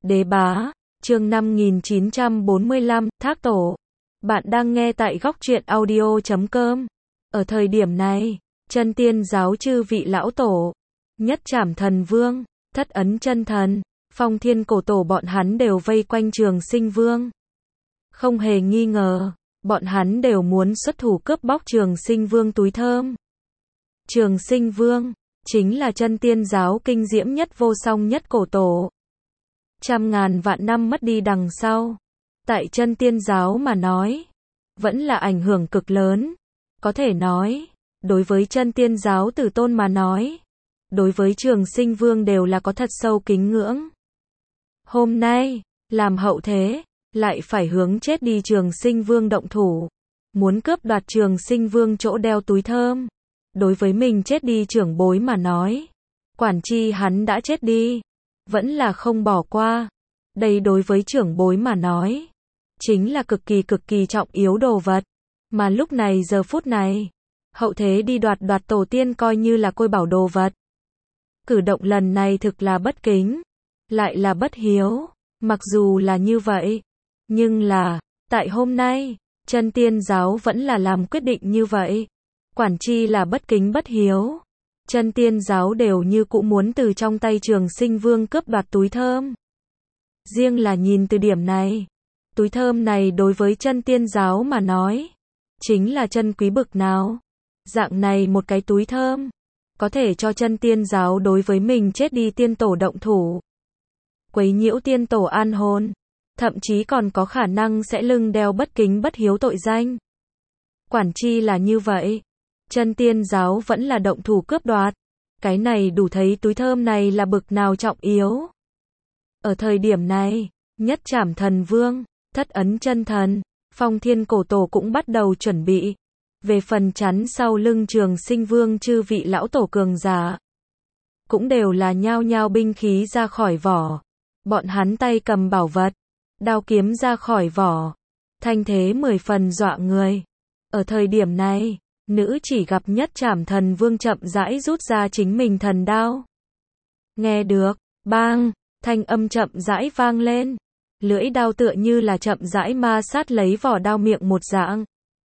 Đế bá, chương 5945, Thác Tổ. Bạn đang nghe tại góc truyện audio.com. Ở thời điểm này, chân tiên giáo chư vị lão tổ, nhất trảm thần vương, thất ấn chân thần, phong thiên cổ tổ bọn hắn đều vây quanh Trường Sinh Vương. Không hề nghi ngờ, bọn hắn đều muốn xuất thủ cướp bóc Trường Sinh Vương túi thơm. Trường Sinh Vương, chính là chân tiên giáo kinh diễm nhất vô song nhất cổ tổ. Trăm ngàn vạn năm mất đi đằng sau, tại chân tiên giáo mà nói, vẫn là ảnh hưởng cực lớn. Có thể nói, đối với chân tiên giáo tử tôn mà nói, đối với Trường Sinh Vương đều là có thật sâu kính ngưỡng. Hôm nay, làm hậu thế, lại phải hướng chết đi Trường Sinh Vương động thủ, muốn cướp đoạt Trường Sinh Vương chỗ đeo túi thơm. Đối với mình chết đi trưởng bối mà nói, quản chi hắn đã chết đi, vẫn là không bỏ qua. Đây đối với trưởng bối mà nói, chính là cực kỳ trọng yếu đồ vật. Mà lúc này giờ phút này, hậu thế đi đoạt tổ tiên coi như là côi bảo đồ vật. Cử động lần này thực là bất kính, lại là bất hiếu. Mặc dù là như vậy, nhưng là, tại hôm nay, chân tiên giáo vẫn là làm quyết định như vậy. Quản chi là bất kính bất hiếu. Chân tiên giáo đều như cũ muốn từ trong tay Trường Sinh Vương cướp đoạt túi thơm. Riêng là nhìn từ điểm này, túi thơm này đối với chân tiên giáo mà nói, chính là chân quý bực nào. Dạng này một cái túi thơm, có thể cho chân tiên giáo đối với mình chết đi tiên tổ động thủ, quấy nhiễu tiên tổ an hồn, thậm chí còn có khả năng sẽ lưng đeo bất kính bất hiếu tội danh. Quản chi là như vậy, chân tiên giáo vẫn là động thủ cướp đoạt. Cái này đủ thấy túi thơm này là bực nào trọng yếu. Ở thời điểm này, nhất trảm thần vương, thất ấn chân thần, phong thiên cổ tổ cũng bắt đầu chuẩn bị. Về phần chắn sau lưng Trường Sinh Vương chư vị lão tổ cường giả, cũng đều là nhao nhao binh khí ra khỏi vỏ. Bọn hắn tay cầm bảo vật, đao kiếm ra khỏi vỏ, thanh thế 10 phần dọa người. Ở thời điểm này, nữ chỉ gặp nhất trảm thần vương chậm rãi rút ra chính mình thần đao. Nghe được, bang, thanh âm chậm rãi vang lên. Lưỡi đao tựa như là chậm rãi ma sát lấy vỏ đao miệng một dạng.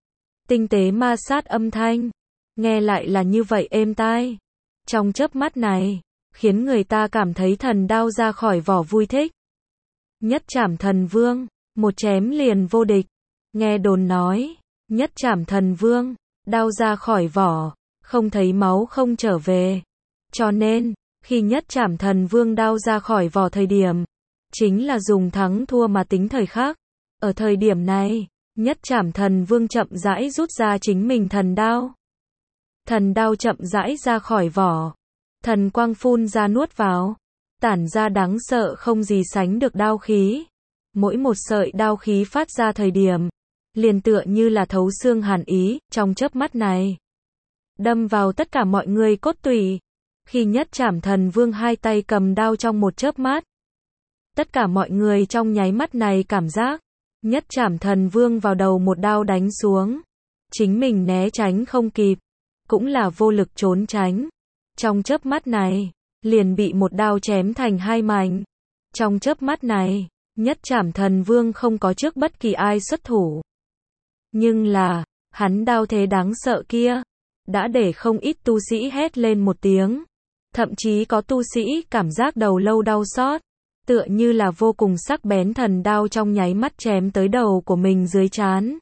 Tinh tế ma sát âm thanh, nghe lại là như vậy êm tai. Trong chớp mắt này, khiến người ta cảm thấy thần đao ra khỏi vỏ vui thích. Nhất trảm thần vương, một chém liền vô địch. Nghe đồn nói, nhất trảm thần vương, đao ra khỏi vỏ, không thấy máu không trở về. Cho nên, khi nhất trảm thần vương đao ra khỏi vỏ thời điểm, chính là dùng thắng thua mà tính thời khắc. Ở thời điểm này, nhất trảm thần vương chậm rãi rút ra chính mình thần đao. Thần đao chậm rãi ra khỏi vỏ, thần quang phun ra nuốt vào, tản ra đáng sợ không gì sánh được đao khí. Mỗi một sợi đao khí phát ra thời điểm, liền tựa như là thấu xương hàn ý, trong chớp mắt này, đâm vào tất cả mọi người cốt tủy. Khi nhất trảm thần vương hai tay cầm đao trong một chớp mắt, tất cả mọi người trong nháy mắt này cảm giác, nhất trảm thần vương vào đầu một đao đánh xuống. Chính mình né tránh không kịp, cũng là vô lực trốn tránh. Trong chớp mắt này, liền bị một đao chém thành hai mảnh. Trong chớp mắt này, nhất trảm thần vương không có trước bất kỳ ai xuất thủ. Nhưng là, hắn đao thế đáng sợ kia, đã để không ít tu sĩ hét lên một tiếng. Thậm chí có tu sĩ cảm giác đầu lâu đau xót, tựa như là vô cùng sắc bén thần đao trong nháy mắt chém tới đầu của mình dưới trán.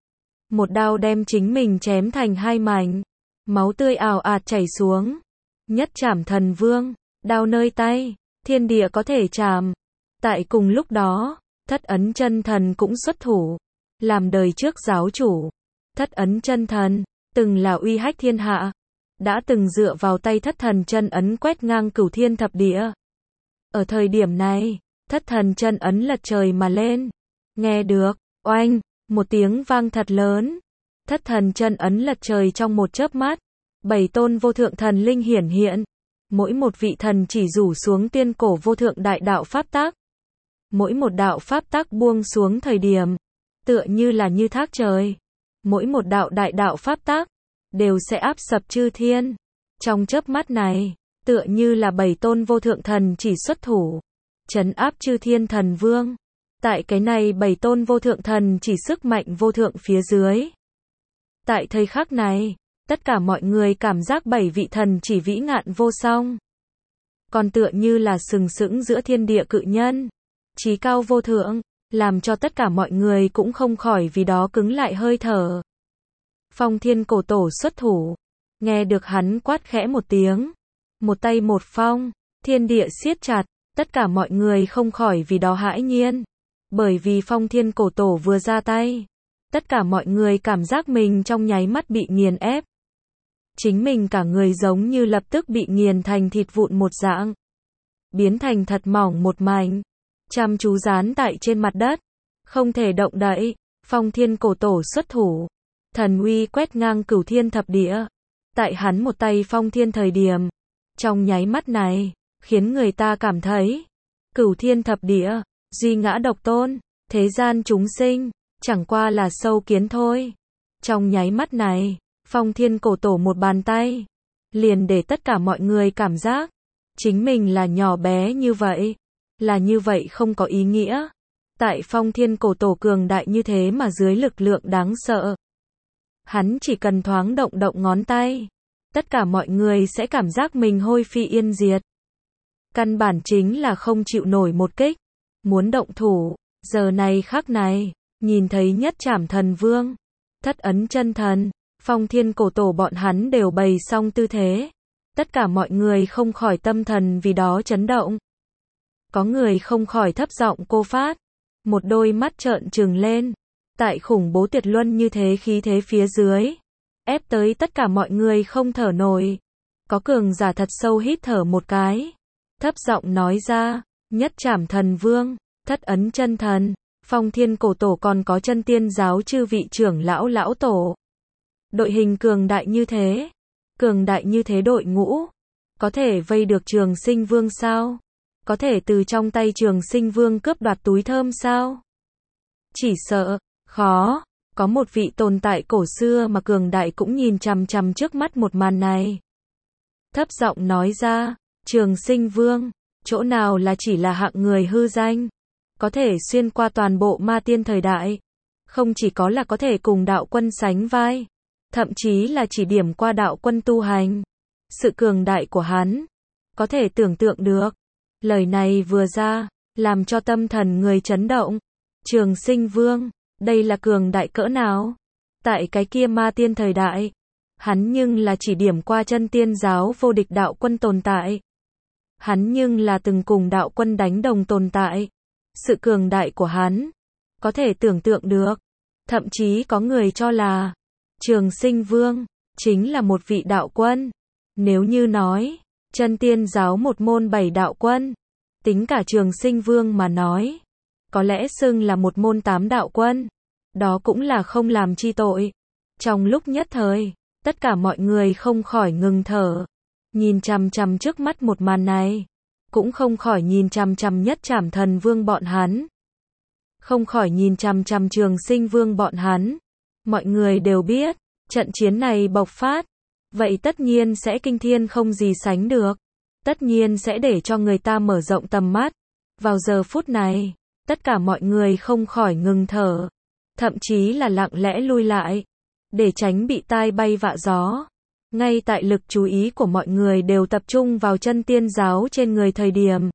Một đao đem chính mình chém thành hai mảnh, máu tươi ào ạt chảy xuống. Nhất trảm thần vương, đao nơi tay, thiên địa có thể chạm. Tại cùng lúc đó, thất ấn chân thần cũng xuất thủ. Làm đời trước giáo chủ, thất ấn chân thần, từng là uy hách thiên hạ, đã từng dựa vào tay thất thần chân ấn quét ngang cửu thiên thập địa. Ở thời điểm này, thất thần chân ấn lật trời mà lên. Nghe được, oanh, một tiếng vang thật lớn. Thất thần chân ấn lật trời trong một chớp mắt. 7 tôn vô thượng thần linh hiển hiện. Mỗi một vị thần chỉ rủ xuống tiên cổ vô thượng đại đạo pháp tắc. Mỗi một đạo pháp tắc buông xuống thời điểm, tựa như là như thác trời. Mỗi một đạo đại đạo pháp tắc đều sẽ áp sập chư thiên. Trong chớp mắt này, tựa như là 7 tôn vô thượng thần chỉ xuất thủ. trấn áp chư thiên thần vương. Tại cái này 7 tôn vô thượng thần chỉ sức mạnh vô thượng phía dưới. Tại thời khắc này, tất cả mọi người cảm giác 7 vị thần chỉ vĩ ngạn vô song. Còn tựa như là sừng sững giữa thiên địa cự nhân, chí cao vô thượng, làm cho tất cả mọi người cũng không khỏi vì đó cứng lại hơi thở. Phong Thiên Cổ Tổ xuất thủ, nghe được hắn quát khẽ một tiếng, một tay một phong, thiên địa siết chặt, tất cả mọi người không khỏi vì đó hãi nhiên. Bởi vì Phong Thiên Cổ Tổ vừa ra tay, tất cả mọi người cảm giác mình trong nháy mắt bị nghiền ép. Chính mình cả người giống như lập tức bị nghiền thành thịt vụn một dạng, biến thành thật mỏng một mảnh, chăm chú dán tại trên mặt đất, không thể động đậy. Phong Thiên Cổ Tổ xuất thủ, thần uy quét ngang cửu thiên thập địa. Tại hắn một tay phong thiên thời điểm, trong nháy mắt này, khiến người ta cảm thấy, cửu thiên thập địa, duy ngã độc tôn, thế gian chúng sinh, chẳng qua là sâu kiến thôi. Trong nháy mắt này, Phong Thiên Cổ Tổ một bàn tay, liền để tất cả mọi người cảm giác, chính mình là nhỏ bé như vậy, là như vậy không có ý nghĩa. Tại Phong Thiên Cổ Tổ cường đại như thế mà dưới lực lượng đáng sợ, hắn chỉ cần thoáng động động ngón tay, tất cả mọi người sẽ cảm giác mình hôi phi yên diệt. Căn bản chính là không chịu nổi một kích, muốn động thủ. Giờ này khắc này, nhìn thấy nhất trảm thần vương, thất ấn chân thần, Phong Thiên Cổ Tổ bọn hắn đều bày xong tư thế. Tất cả mọi người không khỏi tâm thần vì đó chấn động. Có người không khỏi thấp giọng cô phát, một đôi mắt trợn trừng lên. Tại khủng bố tuyệt luân như thế khí thế phía dưới, ép tới tất cả mọi người không thở nổi. Có cường giả thật sâu hít thở một cái, thấp giọng nói ra, nhất trảm thần vương, thất ấn chân thần, Phong Thiên Cổ Tổ còn có chân tiên giáo chư vị trưởng lão lão tổ. Đội hình cường đại như thế đội ngũ, có thể vây được Trường Sinh Vương sao? Có thể từ trong tay Trường Sinh Vương cướp đoạt túi thơm sao? Chỉ sợ, khó, có một vị tồn tại cổ xưa mà cường đại cũng nhìn chằm chằm trước mắt một màn này. Thấp giọng nói ra, Trường Sinh Vương, chỗ nào là chỉ là hạng người hư danh, có thể xuyên qua toàn bộ ma tiên thời đại, không chỉ có là có thể cùng đạo quân sánh vai, thậm chí là chỉ điểm qua đạo quân tu hành. Sự cường đại của hắn, có thể tưởng tượng được. Lời này vừa ra, làm cho tâm thần người chấn động. Trường Sinh Vương, đây là cường đại cỡ nào? Tại cái kia ma tiên thời đại, hắn nhưng là chỉ điểm qua chân tiên giáo vô địch đạo quân tồn tại. Hắn nhưng là từng cùng đạo quân đánh đồng tồn tại. Sự cường đại của hắn, có thể tưởng tượng được. Thậm chí có người cho là, Trường Sinh Vương, chính là một vị đạo quân. Nếu như nói, chân tiên giáo một môn 7 đạo quân, tính cả Trường Sinh Vương mà nói, có lẽ xưng là một môn 8 đạo quân. Đó cũng là không làm chi tội. Trong lúc nhất thời, tất cả mọi người không khỏi ngừng thở, nhìn chằm chằm trước mắt một màn này, cũng không khỏi nhìn chằm chằm nhất trảm thần vương bọn hắn, không khỏi nhìn chằm chằm Trường Sinh Vương bọn hắn. Mọi người đều biết, trận chiến này bộc phát, vậy tất nhiên sẽ kinh thiên không gì sánh được, tất nhiên sẽ để cho người ta mở rộng tầm mắt. Vào giờ phút này, tất cả mọi người không khỏi ngừng thở, thậm chí là lặng lẽ lui lại, để tránh bị tai bay vạ gió. Ngay tại lực chú ý của mọi người đều tập trung vào chân tiên giáo trên người thời điểm,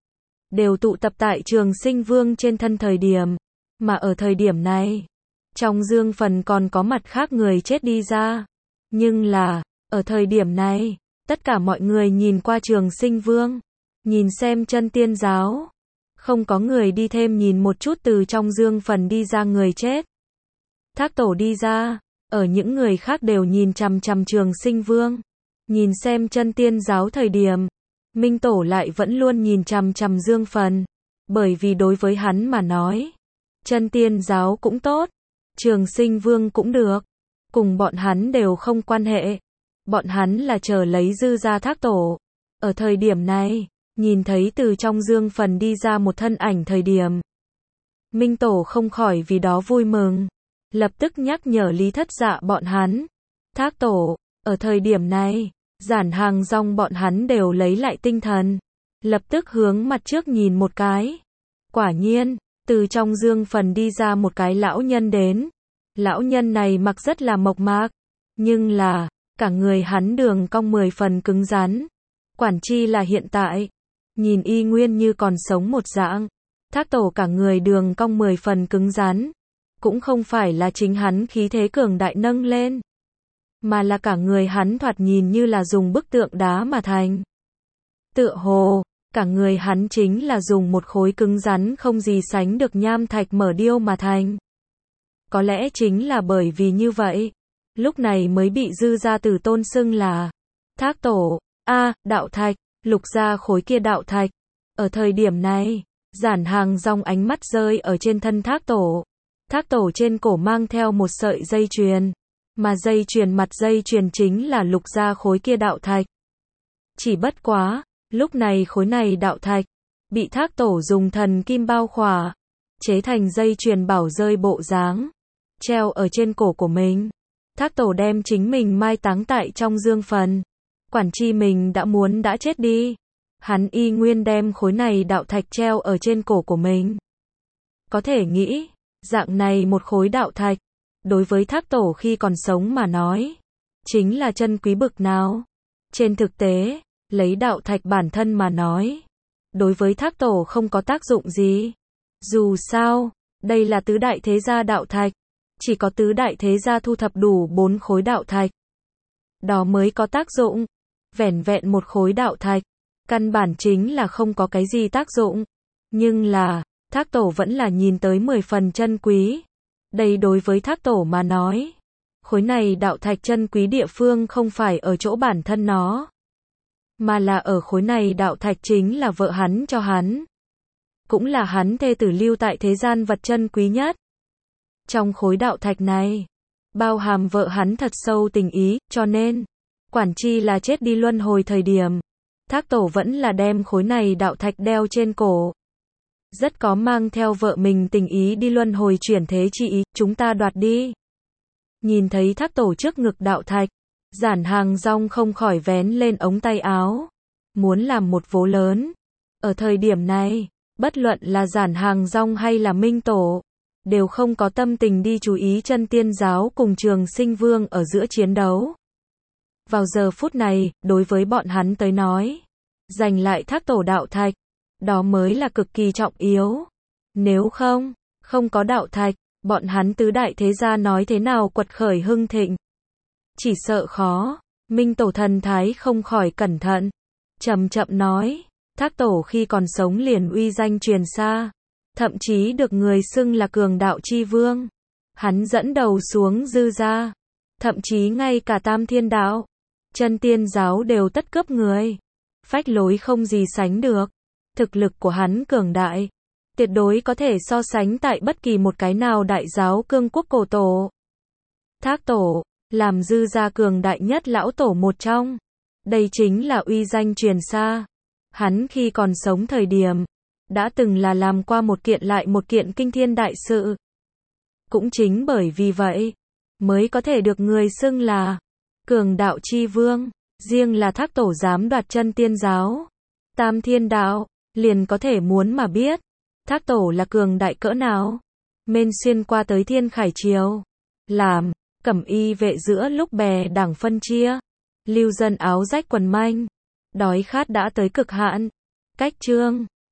đều tụ tập tại Trường Sinh Vương trên thân thời điểm, mà ở thời điểm này, trong dương phần còn có mặt khác người chết đi ra. Nhưng là, ở thời điểm này, tất cả mọi người nhìn qua Trường Sinh Vương, nhìn xem chân tiên giáo, không có người đi thêm nhìn một chút từ trong dương phần đi ra người chết. Thác Tổ đi ra, ở những người khác đều nhìn chằm chằm Trường Sinh Vương, nhìn xem chân tiên giáo thời điểm, Minh Tổ lại vẫn luôn nhìn chằm chằm dương phần, bởi vì đối với hắn mà nói, chân tiên giáo cũng tốt, Trường Sinh Vương cũng được, cùng bọn hắn đều không quan hệ. Bọn hắn là chờ lấy dư ra Thác Tổ. Ở thời điểm này, nhìn thấy từ trong dương phần đi ra một thân ảnh thời điểm, Minh Tổ không khỏi vì đó vui mừng, lập tức nhắc nhở Lý Thất Dạ bọn hắn. Thác Tổ, ở thời điểm này, Giản Hàng Rong bọn hắn đều lấy lại tinh thần, lập tức hướng mặt trước nhìn một cái. Quả nhiên, từ trong dương phần đi ra một cái lão nhân đến. Lão nhân này mặc rất là mộc mạc, nhưng là, cả người hắn đường cong 10 phần cứng rắn. Quản chi là hiện tại, nhìn y nguyên như còn sống một dạng. Thác tổ cả người đường cong 10 phần cứng rắn, cũng không phải là chính hắn khí thế cường đại nâng lên, mà là cả người hắn thoạt nhìn như là dùng bức tượng đá mà thành. Tựa hồ, cả người hắn chính là dùng một khối cứng rắn không gì sánh được nham thạch mở điêu mà thành. Có lẽ chính là bởi vì như vậy, lúc này mới bị Dư gia tử tôn xưng là Thác tổ. Đạo thạch, Lục gia khối kia đạo thạch. Ở thời điểm này, Giản Hàng Dong ánh mắt rơi ở trên thân Thác tổ. Thác tổ trên cổ mang theo một sợi dây chuyền, mà dây chuyền mặt dây chuyền chính là Lục gia khối kia đạo thạch. Chỉ bất quá, lúc này khối này đạo thạch bị Thác tổ dùng thần kim bao khỏa, chế thành dây chuyền bảo rơi bộ dáng, treo ở trên cổ của mình. Thác tổ đem chính mình mai táng tại trong dương phần. Quản chi mình đã chết đi, hắn y nguyên đem khối này đạo thạch treo ở trên cổ của mình. Có thể nghĩ, dạng này một khối đạo thạch, đối với Thác tổ khi còn sống mà nói, chính là chân quý bực nào. Trên thực tế, lấy đạo thạch bản thân mà nói, đối với Thác tổ không có tác dụng gì. Dù sao, đây là tứ đại thế gia đạo thạch, chỉ có tứ đại thế gia thu thập đủ 4 khối đạo thạch, đó mới có tác dụng. Vẻn vẹn một khối đạo thạch, căn bản chính là không có cái gì tác dụng. Nhưng là, Thác tổ vẫn là nhìn tới 10 phần chân quý. Đây đối với Thác tổ mà nói, khối này đạo thạch chân quý địa phương không phải ở chỗ bản thân nó, mà là ở khối này đạo thạch chính là vợ hắn cho hắn, cũng là hắn thê tử lưu tại thế gian vật chân quý nhất. Trong khối đạo thạch này, bao hàm vợ hắn thật sâu tình ý, cho nên, quản chi là chết đi luân hồi thời điểm, Thác tổ vẫn là đem khối này đạo thạch đeo trên cổ. Rất có mang theo vợ mình tình ý đi luân hồi chuyển thế chi ý, chúng ta đoạt đi. Nhìn thấy Thác tổ trước ngực đạo thạch, Giản Hàng Dong không khỏi vén lên ống tay áo, muốn làm một vố lớn. Ở thời điểm này, bất luận là Giản Hàng Dong hay là Minh Tổ, đều không có tâm tình đi chú ý Chân Tiên giáo cùng Trường Sinh Vương ở giữa chiến đấu. Vào giờ phút này, đối với bọn hắn tới nói, giành lại Thác tổ đạo thạch, đó mới là cực kỳ trọng yếu. Nếu không có đạo thạch, bọn hắn tứ đại thế gia nói thế nào quật khởi hưng thịnh. Chỉ sợ khó. Minh Tổ thần thái không khỏi cẩn thận, chậm chậm nói, Thác tổ khi còn sống liền uy danh truyền xa, thậm chí được người xưng là cường đạo chi vương. Hắn dẫn đầu xuống Dư gia, thậm chí ngay cả Tam Thiên đạo, Chân Tiên giáo đều tất cướp người, phách lối không gì sánh được. Thực lực của hắn cường đại, tuyệt đối có thể so sánh tại bất kỳ một cái nào đại giáo cương quốc cổ tổ. Thác tổ, làm Dư gia cường đại nhất lão tổ một trong. Đây chính là uy danh truyền xa. Hắn khi còn sống thời điểm, đã từng là làm qua một kiện lại một kiện kinh thiên đại sự. Cũng chính bởi vì vậy, mới có thể được người xưng là cường đạo chi vương. Riêng là Thác tổ dám đoạt Chân Tiên giáo, Tam Thiên đạo, liền có thể muốn mà biết, Thác tổ là cường đại cỡ nào. Mên xuyên qua tới Thiên Khải Triều, làm cẩm y vệ giữa lúc bè đảng phân chia, lưu dân áo rách quần manh, đói khát đã tới cực hạn. Cách chương